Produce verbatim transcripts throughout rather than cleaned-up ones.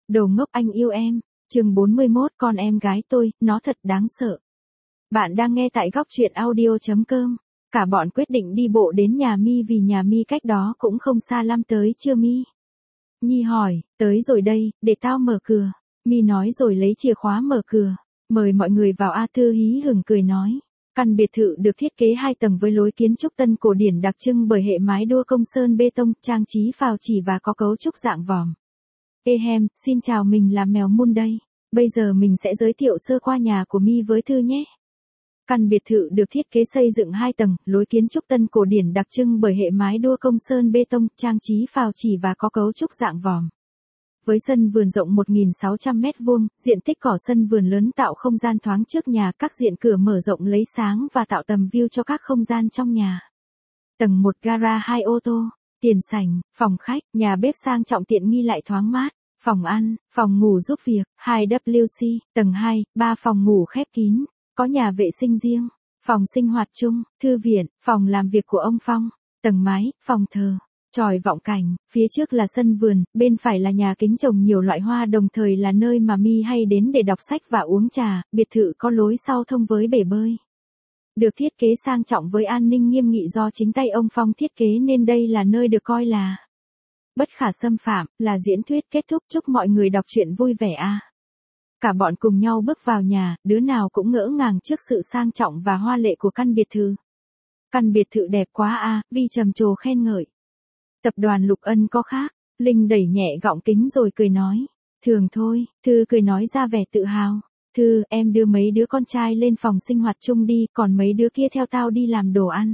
Đồ ngốc anh yêu em. Chương bốn mươi mốt con em gái tôi, nó thật đáng sợ. Bạn đang nghe tại góc truyện audio chấm com. Cả bọn quyết định đi bộ đến nhà Mi vì nhà Mi cách đó cũng không xa lắm. Tới chưa Mi? Nhi hỏi, tới rồi đây, để tao mở cửa. Mi nói rồi lấy chìa khóa mở cửa. Mời mọi người vào. A Thư hí hửng cười nói. Căn biệt thự được thiết kế hai tầng với lối kiến trúc tân cổ điển đặc trưng bởi hệ mái đua công sơn bê tông, trang trí phào chỉ và có cấu trúc dạng vòm. Ehem, xin chào, mình là Mèo Mun đây. Bây giờ mình sẽ giới thiệu sơ qua nhà của Mi với Thư nhé. Căn biệt thự được thiết kế xây dựng hai tầng, lối kiến trúc tân cổ điển đặc trưng bởi hệ mái đua công sơn bê tông, trang trí phào chỉ và có cấu trúc dạng vòm. Với sân vườn rộng một nghìn sáu trăm mét vuông, diện tích cỏ sân vườn lớn tạo không gian thoáng trước nhà, các diện cửa mở rộng lấy sáng và tạo tầm view cho các không gian trong nhà. Tầng một gara hai ô tô, tiền sảnh, phòng khách, nhà bếp sang trọng tiện nghi lại thoáng mát, phòng ăn, phòng ngủ giúp việc, hai W C, tầng hai, ba phòng ngủ khép kín, có nhà vệ sinh riêng, phòng sinh hoạt chung, thư viện, phòng làm việc của ông Phong, tầng mái, phòng thờ. Chòi vọng cảnh, phía trước là sân vườn, bên phải là nhà kính trồng nhiều loại hoa, đồng thời là nơi mà Mi hay đến để đọc sách và uống trà. Biệt thự có lối sau thông với bể bơi. Được thiết kế sang trọng với an ninh nghiêm nghị do chính tay ông Phong thiết kế nên đây là nơi được coi là bất khả xâm phạm, là diễn thuyết kết thúc. Chúc mọi người đọc truyện vui vẻ a. À. Cả bọn cùng nhau bước vào nhà, đứa nào cũng ngỡ ngàng trước sự sang trọng và hoa lệ của căn biệt thự. Căn biệt thự đẹp quá a, à, Vi trầm trồ khen ngợi. Tập đoàn Lục Ân có khác. Linh đẩy nhẹ gọng kính rồi cười nói. Thường thôi. Thư cười nói ra vẻ tự hào. Thư, em đưa mấy đứa con trai lên phòng sinh hoạt chung đi, còn mấy đứa kia theo tao đi làm đồ ăn.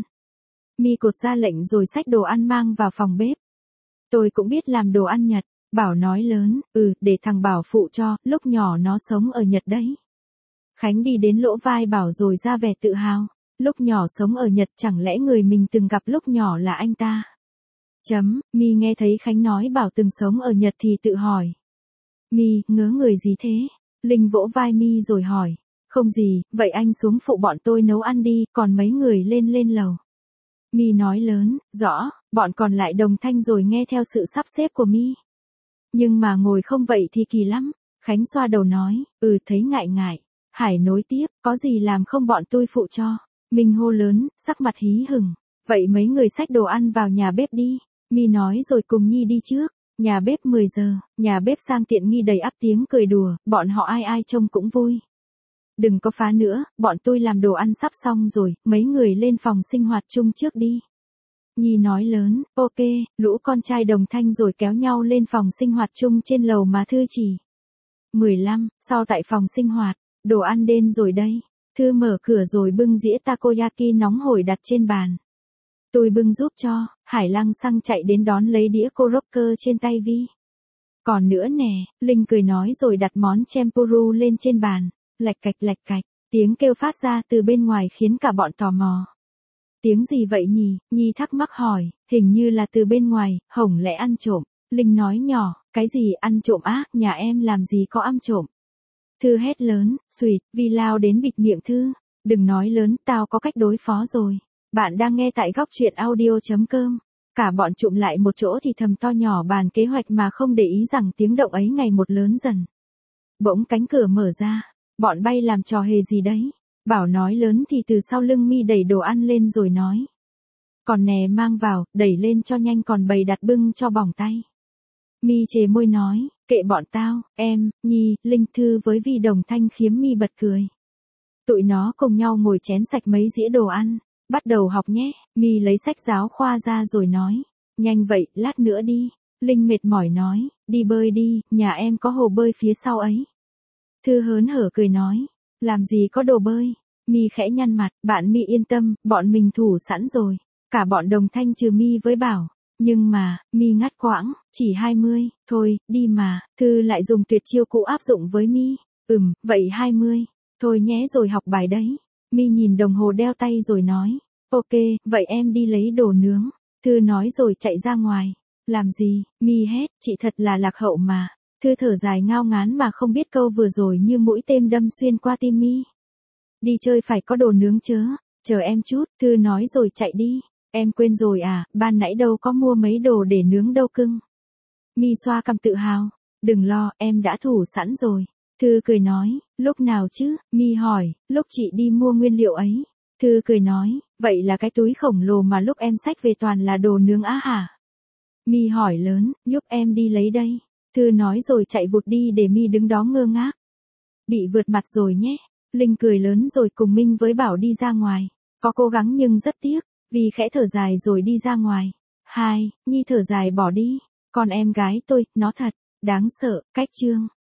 Mi cột ra lệnh rồi xách đồ ăn mang vào phòng bếp. Tôi cũng biết làm đồ ăn Nhật. Bảo nói lớn, ừ, để thằng Bảo phụ cho, lúc nhỏ nó sống ở Nhật đấy. Khánh đi đến lỗ vai Bảo rồi ra vẻ tự hào. Lúc nhỏ sống ở Nhật, chẳng lẽ người mình từng gặp lúc nhỏ là anh ta? Chấm, Mi nghe thấy Khánh nói Bảo từng sống ở Nhật thì tự hỏi. Mi, ngớ người gì thế? Linh vỗ vai Mi rồi hỏi. Không gì, vậy anh xuống phụ bọn tôi nấu ăn đi, còn mấy người lên lên lầu. Mi nói lớn, rõ, bọn còn lại đồng thanh rồi nghe theo sự sắp xếp của Mi. Nhưng mà ngồi không vậy thì kỳ lắm. Khánh xoa đầu nói, ừ thấy ngại ngại. Hải nối tiếp, có gì làm không bọn tôi phụ cho. Minh hô lớn, sắc mặt hí hửng. Vậy mấy người xách đồ ăn vào nhà bếp đi. Mi nói rồi cùng Nhi đi trước. Nhà bếp mười giờ, nhà bếp sang tiện nghi đầy ắp tiếng cười đùa, bọn họ ai ai trông cũng vui. Đừng có phá nữa, bọn tôi làm đồ ăn sắp xong rồi, mấy người lên phòng sinh hoạt chung trước đi. Nhi nói lớn, ok, lũ con trai đồng thanh rồi kéo nhau lên phòng sinh hoạt chung trên lầu mà Thư chỉ. mười lăm, sau tại phòng sinh hoạt, đồ ăn đến rồi đây. Thư mở cửa rồi bưng dĩa takoyaki nóng hổi đặt trên bàn. Tôi bưng giúp cho. Hải lăng xăng chạy đến đón lấy đĩa korokke trên tay Vi. Còn nữa nè, Linh cười nói rồi đặt món tempuru lên trên bàn. Lạch cạch lạch cạch, tiếng kêu phát ra từ bên ngoài khiến cả bọn tò mò. Tiếng gì vậy nhỉ? Nhi thắc mắc hỏi, hình như là từ bên ngoài, hổng lẽ ăn trộm. Linh nói nhỏ, cái gì ăn trộm á, nhà em làm gì có ăn trộm. Thư hét lớn, xùyt, Vi lao đến bịt miệng Thư. Đừng nói lớn, tao có cách đối phó rồi. Bạn đang nghe tại góc truyện audio chấm com. Cả bọn chụm lại một chỗ thì thầm to nhỏ bàn kế hoạch mà không để ý rằng tiếng động ấy ngày một lớn dần. Bỗng cánh cửa mở ra. Bọn bay làm trò hề gì đấy? Bảo nói lớn thì từ sau lưng Mi đẩy đồ ăn lên rồi nói. Còn nè mang vào, đẩy lên cho nhanh còn bày đặt bưng cho bỏng tay. Mi chề môi nói, kệ bọn tao, em, Nhi, Linh Thư với Vi đồng thanh khiếm Mi bật cười. Tụi nó cùng nhau ngồi chén sạch mấy dĩa đồ ăn. Bắt đầu học nhé. Mi lấy sách giáo khoa ra rồi nói. Nhanh vậy, lát nữa đi. Linh mệt mỏi nói, đi bơi đi, nhà em có hồ bơi phía sau ấy. Thư hớn hở cười nói, làm gì có đồ bơi. Mi khẽ nhăn mặt, bạn Mi yên tâm, bọn mình thủ sẵn rồi. Cả bọn đồng thanh trừ Mi với Bảo. Nhưng mà, Mi ngắt quãng, chỉ hai mươi, thôi, đi mà. Thư lại dùng tuyệt chiêu cũ áp dụng với Mi. Ừm, vậy hai mươi, thôi nhé rồi học bài đấy. Mi nhìn đồng hồ đeo tay rồi nói, ok, vậy em đi lấy đồ nướng. Thư nói rồi chạy ra ngoài. Làm gì? Mi hét, chị thật là lạc hậu mà. Thư thở dài ngao ngán mà không biết câu vừa rồi như mũi tên đâm xuyên qua tim Mi. Đi chơi phải có đồ nướng chớ, chờ em chút. Thư nói rồi chạy đi. Em quên rồi à, ban nãy đâu có mua mấy đồ để nướng đâu cưng. Mi xoa cằm tự hào. Đừng lo, em đã thủ sẵn rồi. Thư cười nói, lúc nào chứ? My hỏi, lúc chị đi mua nguyên liệu ấy. Thư cười nói, vậy là cái túi khổng lồ mà lúc em xách về toàn là đồ nướng á hả? My hỏi lớn, giúp em đi lấy đây. Thư nói rồi chạy vụt đi để My đứng đó ngơ ngác. Bị vượt mặt rồi nhé. Linh cười lớn rồi cùng Minh với Bảo đi ra ngoài. Có cố gắng nhưng rất tiếc, vì khẽ thở dài rồi đi ra ngoài. Hai, Nhi thở dài bỏ đi. Con em gái tôi, nó thật đáng sợ. Cách chương